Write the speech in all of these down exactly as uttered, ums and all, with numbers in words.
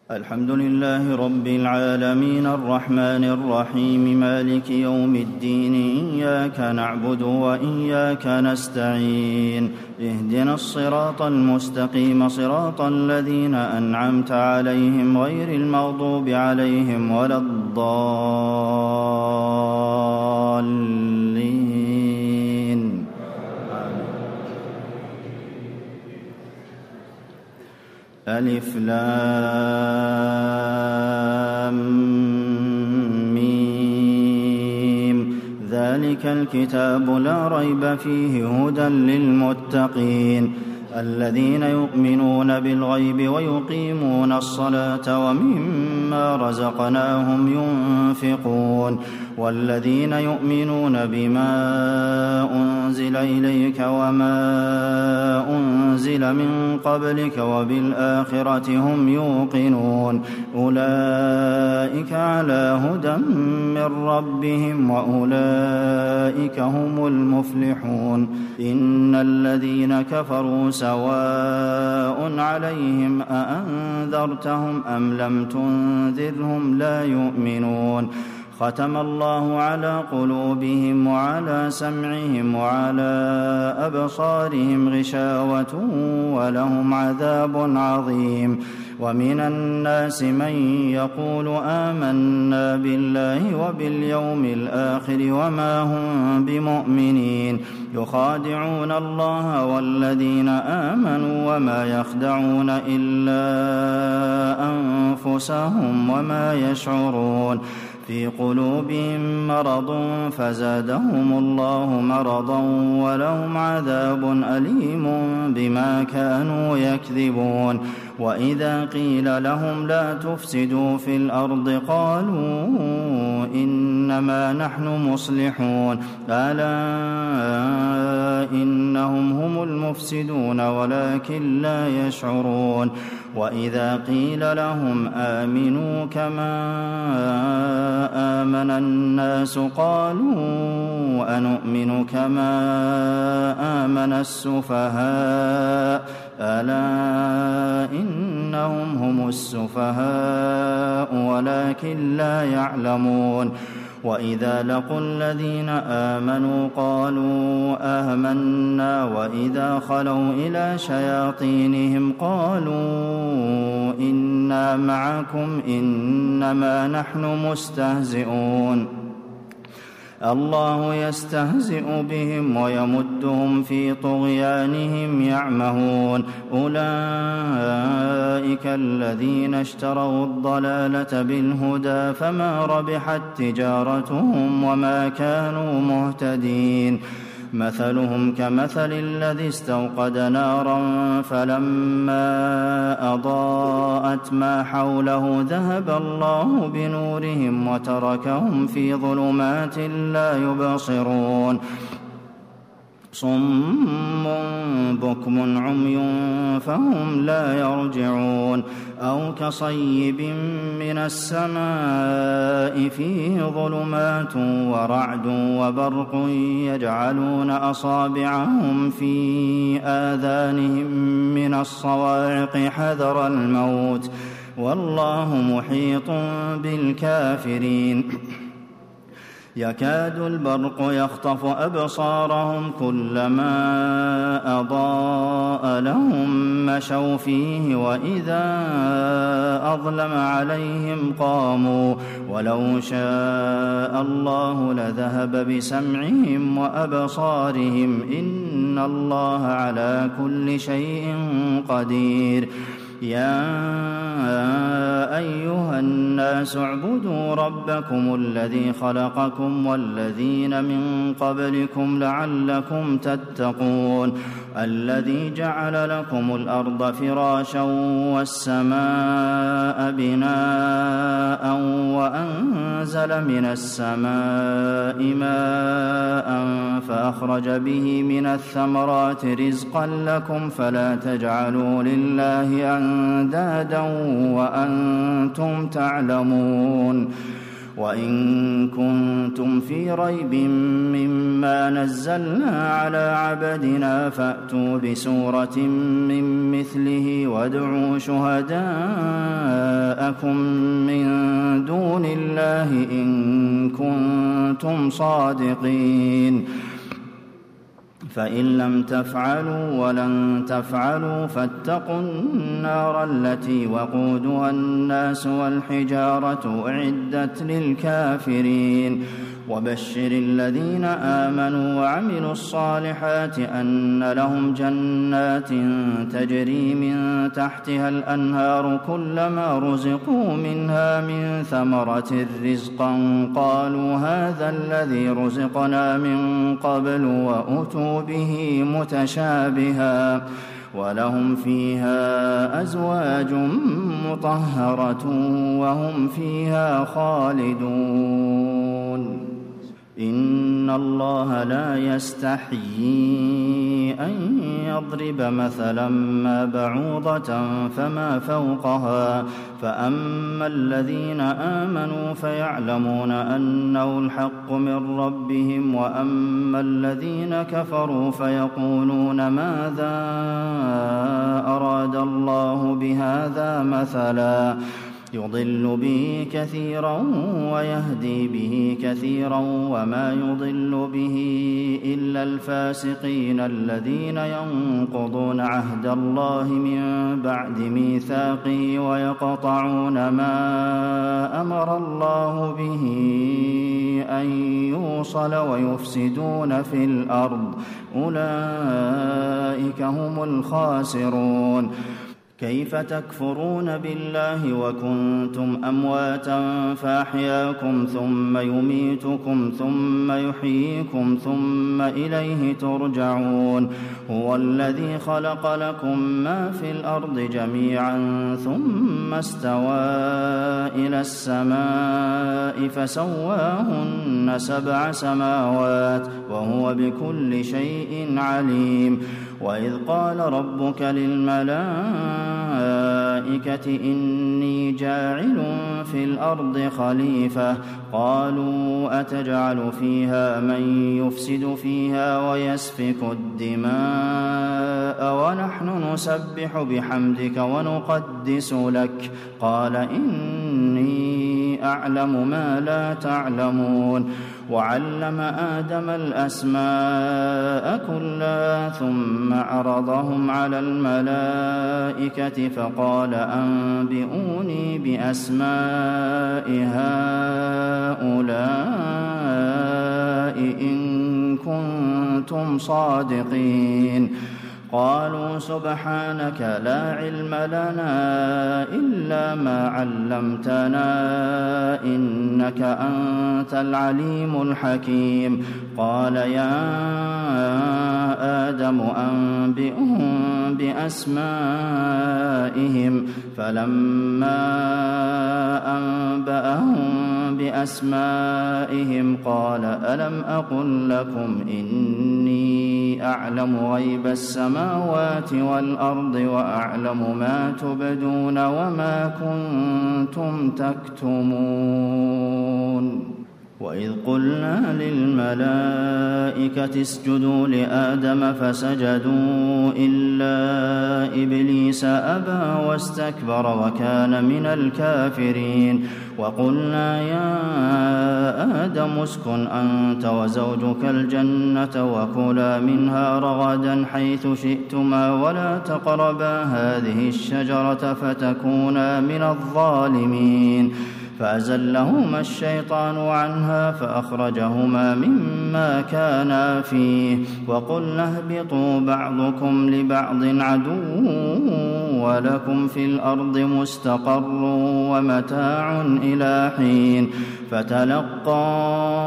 الحمد لله رب العالمين الرحمن الرحيم مالك يوم الدين إياك نعبد وإياك نستعين اهدنا الصراط المستقيم صراط الذين أنعمت عليهم غير المغضوب عليهم ولا الضالين. ألف لام ميم ذلك الكتاب لا ريب فيه هدى للمتقين الذين يؤمنون بالغيب ويقيمون الصلاة ومما رزقناهم ينفقون والذين يؤمنون بما أنزل إليك وما أنزل من قبلك وبالآخرة هم يوقنون أولئك على هدى من ربهم وأولئك هم المفلحون. إن الذين كفروا سواء عليهم أأنذرتهم أم لم تنذرهم لا يؤمنون. ختم الله على قلوبهم وعلى سمعهم وعلى أبصارهم غشاوة ولهم عذاب عظيم. ومن الناس من يقول آمنا بالله وباليوم الآخر وما هم بمؤمنين يخادعون الله والذين آمنوا وما يخدعون إلا أنفسهم وما يشعرون. في قلوبهم مرض فزادهم الله مرضا ولهم عذاب أليم بما كانوا يكذبون. وإذا قيل لهم لا تفسدوا في الأرض قالوا إنما نحن مصلحون ألا إنهم هم المفسدون ولكن لا يشعرون. وإذا قيل لهم آمنوا كما آمن الناس قالوا أنؤمن كما آمن السفهاء ألا إنهم هم السفهاء ولكن لا يعلمون. وإذا لقوا الذين آمنوا قالوا آمنا وإذا خلوا إلى شياطينهم قالوا إنا معكم إنما نحن مستهزئون. الله يستهزئ بهم ويمدهم في طغيانهم يعمهون. أولئك الذين اشتروا الضلالة بالهدى فما ربحت تجارتهم وما كانوا مهتدين. مثلهم كمثل الذي استوقد نارا فلما أضاءت ما حوله ذهب الله بنورهم وتركهم في ظلمات لا يبصرون. صم بكم عمي فهم لا يرجعون. أو كصيب من السماء فيه ظلمات ورعد وبرق يجعلون أصابعهم في آذانهم من الصواعق حذر الموت والله محيط بالكافرين. يكاد البرق يخطف أبصارهم كلما أضاء لهم مشوا فيه وإذا أظلم عليهم قاموا ولو شاء الله لذهب بسمعهم وأبصارهم إن الله على كل شيء قدير. يا أيها الناس اعبدوا ربكم الذي خلقكم والذين من قبلكم لعلكم تتقون الذي جعل لكم الأرض فراشا والسماء بناء وأنزل من السماء ماء فأخرج به من الثمرات رزقا لكم فلا تجعلوا لله أندادا وأنتم تعلمون. وإن كنتم في ريب مما نزلنا على عبدنا فأتوا بسورة من مثله وادعوا شهداءكم شركاءكم من دون الله إن كنتم صادقين فإن لم تفعلوا ولن تفعلوا فاتقوا النار التي وقودها الناس والحجارة أعدت للكافرين وبشر الذين آمنوا وعملوا الصالحات أن لهم جنات تجري من تحتها الأنهار كلما رزقوا منها من ثمرة رزقا قالوا هذا الذي رزقنا من قبل وأتوا به متشابها ولهم فيها أزواج مطهرة وهم فيها خالدون إن الله لا يستحيي أن يضرب مثلا ما بعوضة فما فوقها فأما الذين آمنوا فيعلمون أنه الحق من ربهم وأما الذين كفروا فيقولون ماذا أراد الله بهذا مثلا يضل به كثيرا ويهدي به كثيرا وما يضل به إلا الفاسقين الذين ينقضون عهد الله من بعد ميثاقه ويقطعون ما أمر الله به أن يوصل ويفسدون في الأرض أولئك هم الخاسرون كيف تكفرون بالله وكنتم أمواتا فأحياكم ثم يميتكم ثم يحييكم ثم إليه ترجعون هو الذي خلق لكم ما في الأرض جميعا ثم استوى إلى السماء فسواهن سبع سماوات وهو بكل شيء عليم وإذ قال ربك للملائكة إني جاعل في الأرض خليفة قالوا أتجعل فيها من يفسد فيها ويسفك الدماء ونحن نسبح بحمدك ونقدس لك قال إني أعلم ما لا تعلمون وعلم آدم الأسماء كلها ثم عرضهم على الملائكة فقال أنبئوني بأسماء هؤلاء إن كنتم صادقين قالوا سبحانك لا علم لنا إلا ما علمتنا إنك أنت العليم الحكيم قال يا آدم أنبئهم بأسمائهم فلما أنبأهم بأسمائهم قال ألم أقل لكم إني أعلم غيب السماوات والأرض وأعلم ما تبدون وما كنتم تكتمون وإذ قلنا للملائكة اسجدوا لآدم فسجدوا إلا إبليس أبى واستكبر وكان من الكافرين وقلنا يا آدم اسكن أنت وزوجك الجنة وكلا منها رغدا حيث شئتما ولا تقربا هذه الشجرة فتكونا من الظالمين فأزلهما الشيطان عنها فأخرجهما مما كانا فيه وقلنا اهبطوا بعضكم لبعض عدو ولكم في الأرض مستقر ومتاع إلى حين فتلقى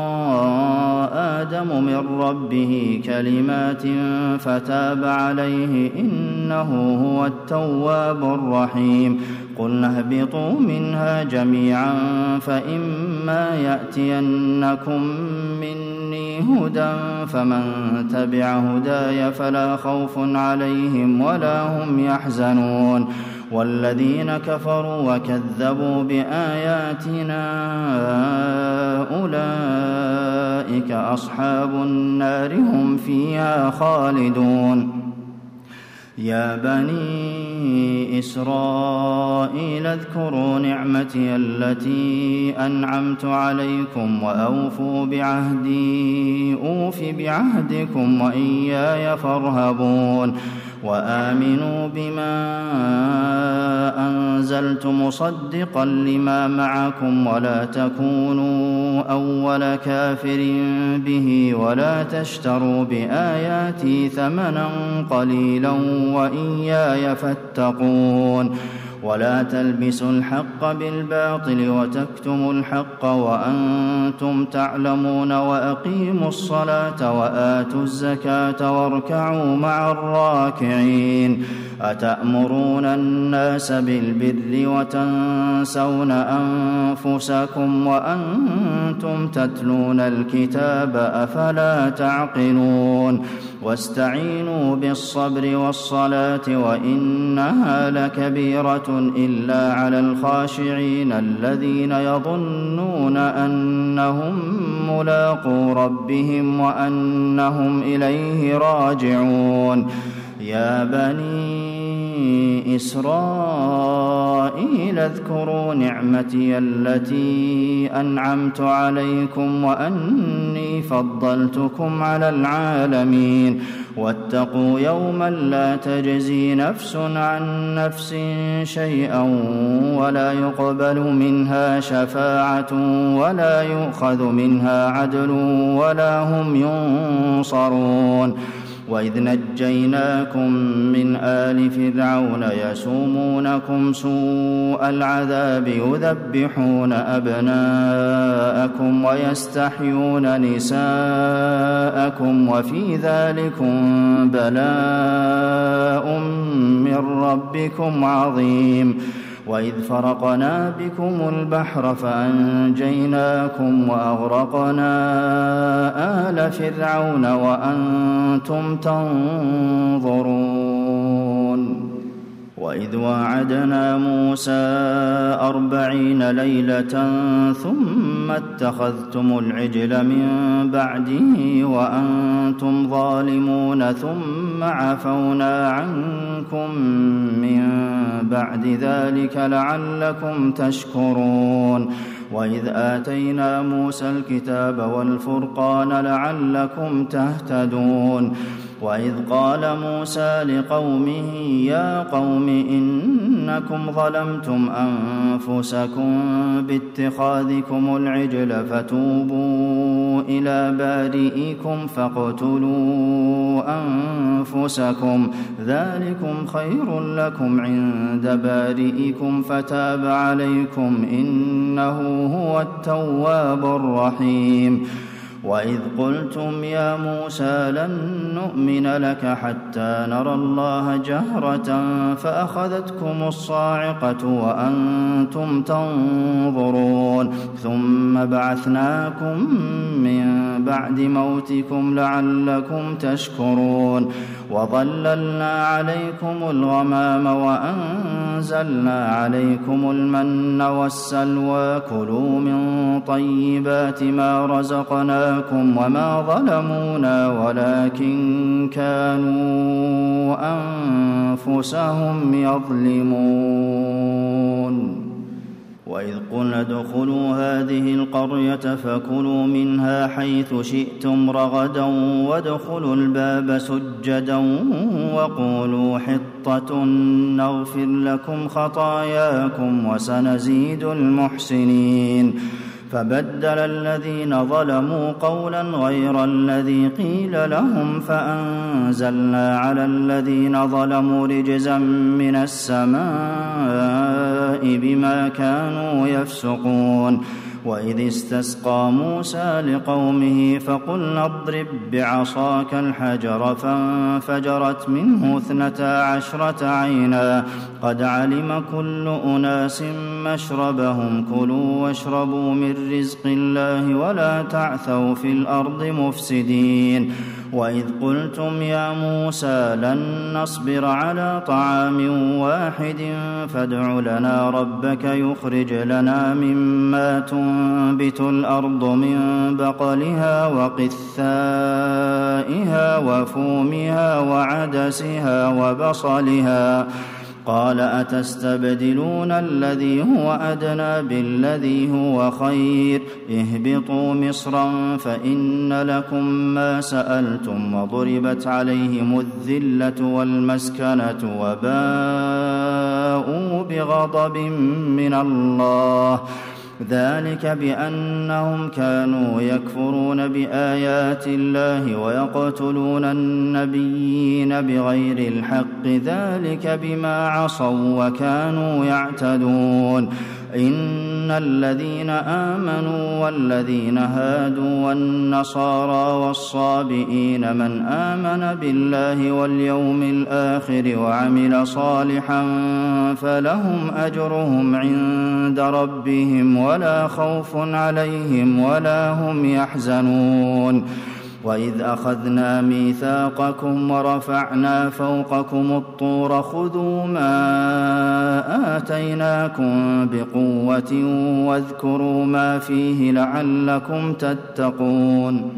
آدم من ربه كلمات فتاب عليه إنه هو التواب الرحيم قلنا اهبطوا منها جميعا فإما يأتينكم مني هدى فمن تبع هداي فلا خوف عليهم ولا هم يحزنون والذين كفروا وكذبوا بآياتنا أولئك أصحاب النار هم فيها خالدون يا بني إسرائيل اذكروا نعمتي التي أنعمت عليكم وأوفوا بعهدي أوف بعهدكم وإياي فارهبون وآمنوا بما أنزلت مصدقا لما معكم ولا تكونوا أول كافر به ولا تشتروا بآياتي ثمنا قليلا وإياي فاتقون ولا تلبسوا الحق بالباطل وتكتموا الحق وأنتم تعلمون وأقيموا الصلاة وآتوا الزكاة واركعوا مع الراكعين أتأمرون الناس بالبر وتنسون أنفسكم وأنتم تتلون الكتاب أفلا تعقلون واستعينوا بالصبر والصلاة وإنها لكبيرة إلا على الخاشعين الذين يظنون أنهم ملاقو ربهم وأنهم إليه راجعون يا بني إسرائيل اذكروا نعمتي التي أنعمت عليكم وأني فضلتكم على العالمين واتقوا يوما لا تجزي نفس عن نفس شيئا ولا يقبل منها شفاعة ولا يؤخذ منها عدل ولا هم ينصرون وإذ نجيناكم من آل فرعون يسومونكم سوء العذاب يذبحون أبناءكم ويستحيون نساءكم وفي ذلكم بلاء من ربكم عظيم وإذ فرقنا بكم البحر فأنجيناكم وأغرقنا آل فرعون وأنتم تنظرون وإذ واعدنا موسى أربعين ليلة ثم اتخذتم العجل من بعده وأنتم ظالمون ثم عفونا عنكم من بعد ذلك لعلكم تشكرون وإذ آتينا موسى الكتاب والفرقان لعلكم تهتدون وإذ قال موسى لقومه يا قوم إنكم ظلمتم أنفسكم باتخاذكم العجل فتوبوا إلى بارئكم فاقتلوا أنفسكم ذلكم خير لكم عند بارئكم فتاب عليكم إنه هو التواب الرحيم وإذ قلتم يا موسى لن نؤمن لك حتى نرى الله جهرة فأخذتكم الصاعقة وأنتم تنظرون ثم بعثناكم من بعد موتكم لعلكم تشكرون وظللنا عليكم الغمام وأنزلنا عليكم المن والسلوى كلوا من طيبات ما رزقناكم وما ظلمونا ولكن كانوا أنفسهم يظلمون وإذ قلنا ادخلوا هذه القرية فكلوا منها حيث شئتم رغدا وادخلوا الباب سجدا وقولوا حطة نغفر لكم خطاياكم وسنزيد المحسنين فبدل الذين ظلموا قولا غير الذي قيل لهم فأنزلنا على الذين ظلموا رجزا من السماء بما كانوا يفسقون وإذ استسقى موسى لقومه فقلنا اضرب بعصاك الحجر فانفجرت منه اثنتا عشرة عينا قد علم كل أناس مشربهم كلوا واشربوا من رزق الله ولا تعثوا في الأرض مفسدين وإذ قلتم يا موسى لن نصبر على طعام واحد فادع لنا ربك يخرج لنا مما تنبت الأرض من بقلها وقثائها وفومها وعدسها وبصلها قال أتستبدلون الذي هو أدنى بالذي هو خير اهبطوا مصرا فإن لكم ما سألتم وضربت عليهم الذلة والمسكنة وباءوا بغضب من الله ذلك بأنهم كانوا يكفرون بآيات الله ويقتلون النبيين بغير الحق ذلك بما عصوا وكانوا يعتدون إن الذين آمنوا والذين هادوا والنصارى والصابئين من آمن بالله واليوم الآخر وعمل صالحا فلهم أجرهم عند ربهم ولا خوف عليهم ولا هم يحزنون وإذ أخذنا ميثاقكم ورفعنا فوقكم الطور خذوا ما آتيناكم بقوة واذكروا ما فيه لعلكم تتقون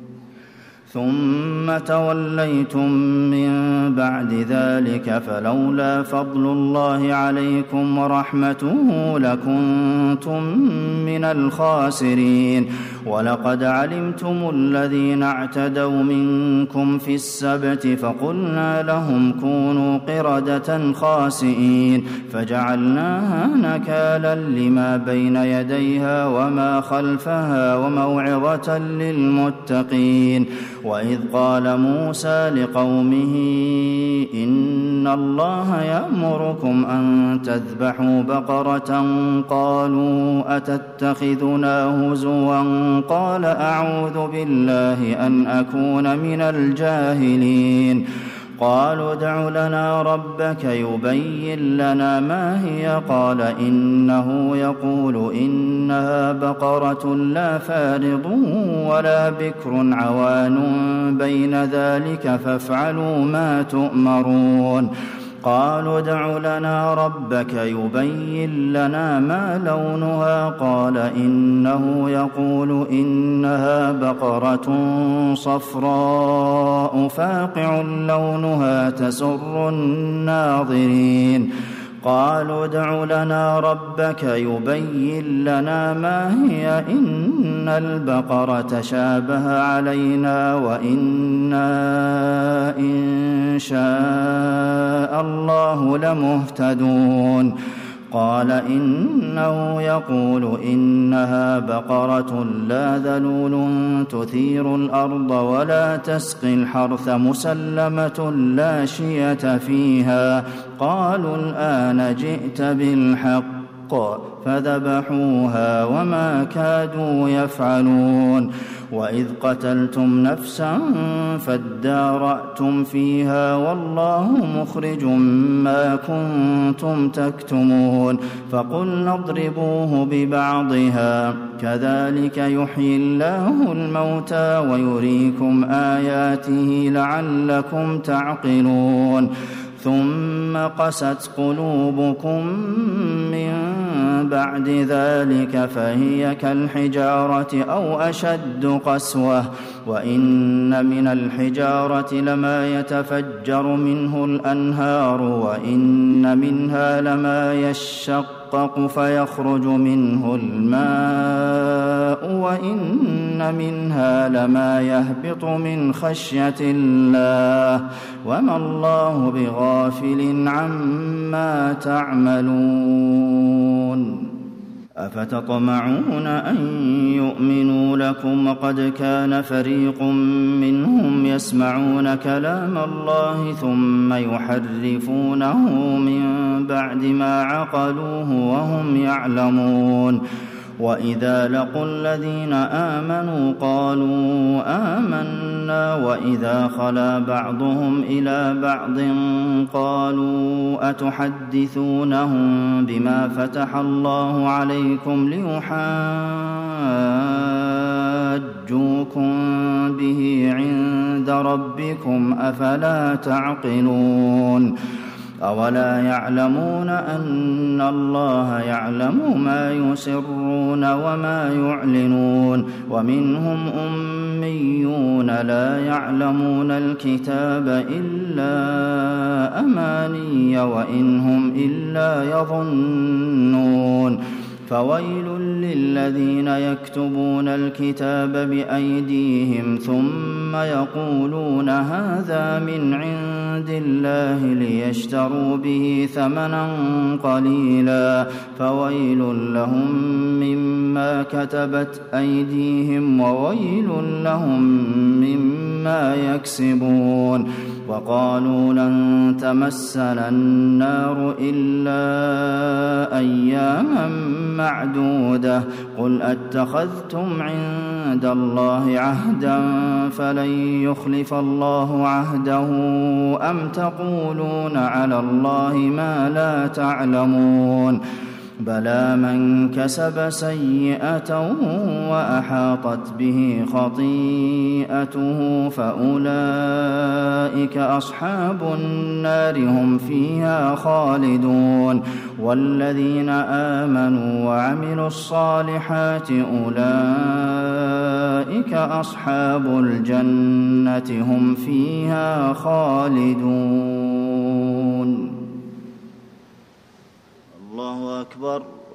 ثم توليتم من بعد ذلك فلولا فضل الله عليكم ورحمته لكنتم من الخاسرين ولقد علمتم الذين اعتدوا منكم في السبت فقلنا لهم كونوا قردة خاسئين فجعلناها نكالا لما بين يديها وما خلفها وموعظة للمتقين وإذ قال موسى لقومه إن الله يأمركم أن تذبحوا بقرة قالوا أتتخذنا هزوا قال أعوذ بالله أن أكون من الجاهلين قالوا ادع لنا ربك يبين لنا ما هي قال إنه يقول إنها بقرة لا فارض ولا بكر عوان بين ذلك فافعلوا ما تؤمرون قالوا ادع لنا ربك يبين لنا ما لونها قال إنه يقول إنها بقرة صفراء فاقع لونها تسر الناظرين قالوا ادع لنا ربك يبين لنا ما هي إن البقرة شابه علينا وإنا إن شاء الله لمهتدون قال إنه يقول إنها بقرة لا ذلول تثير الأرض ولا تسقي الحرث مسلمة لا شية فيها قالوا الآن جئت بالحق فذبحوها وما كادوا يفعلون وإذ قتلتم نفسا فادارأتم فيها والله مخرج ما كنتم تكتمون فقلنا اضربوه ببعضها كذلك يحيي الله الموتى ويريكم آياته لعلكم تعقلون ثم قست قلوبكم من بعد ذلك فهي كالحجارة أو أشد قسوة وإن من الحجارة لما يتفجر منه الأنهار وإن منها لما يشقق فيخرج منه الماء وإن منها لما يهبط من خشية الله وما الله بغافل عما تعملون أفتطمعون أن يؤمنوا لكم وقد كان فريق منهم يسمعون كلام الله ثم يحرفونه من بعد ما عقلوه وهم يعلمون وإذا لقوا الذين آمنوا قالوا آمنا وإذا خلا بعضهم إلى بعض قالوا أتحدثونهم بما فتح الله عليكم ليحاجوكم به عند ربكم أفلا تعقلون أولا يعلمون أن الله يعلم ما يسرون وما يعلنون ومنهم أميون لا يعلمون الكتاب إلا أماني وإن هم إلا يظنون فويل للذين يكتبون الكتاب بأيديهم ثم يقولون هذا من عند الله ليشتروا به ثمنا قليلا فويل لهم مما كتبت أيديهم وويل لهم مما يكسبون وقالوا لن تمسنا النار إلا أياما معدودة قل أتخذتم عند الله عهدا فلن يخلف الله عهده أم تقولون على الله ما لا تعلمون بلى من كسب سيئة وأحاطت به خطيئته فأولئك أصحاب النار هم فيها خالدون والذين آمنوا وعملوا الصالحات أولئك أصحاب الجنة هم فيها خالدون. الله أكبر.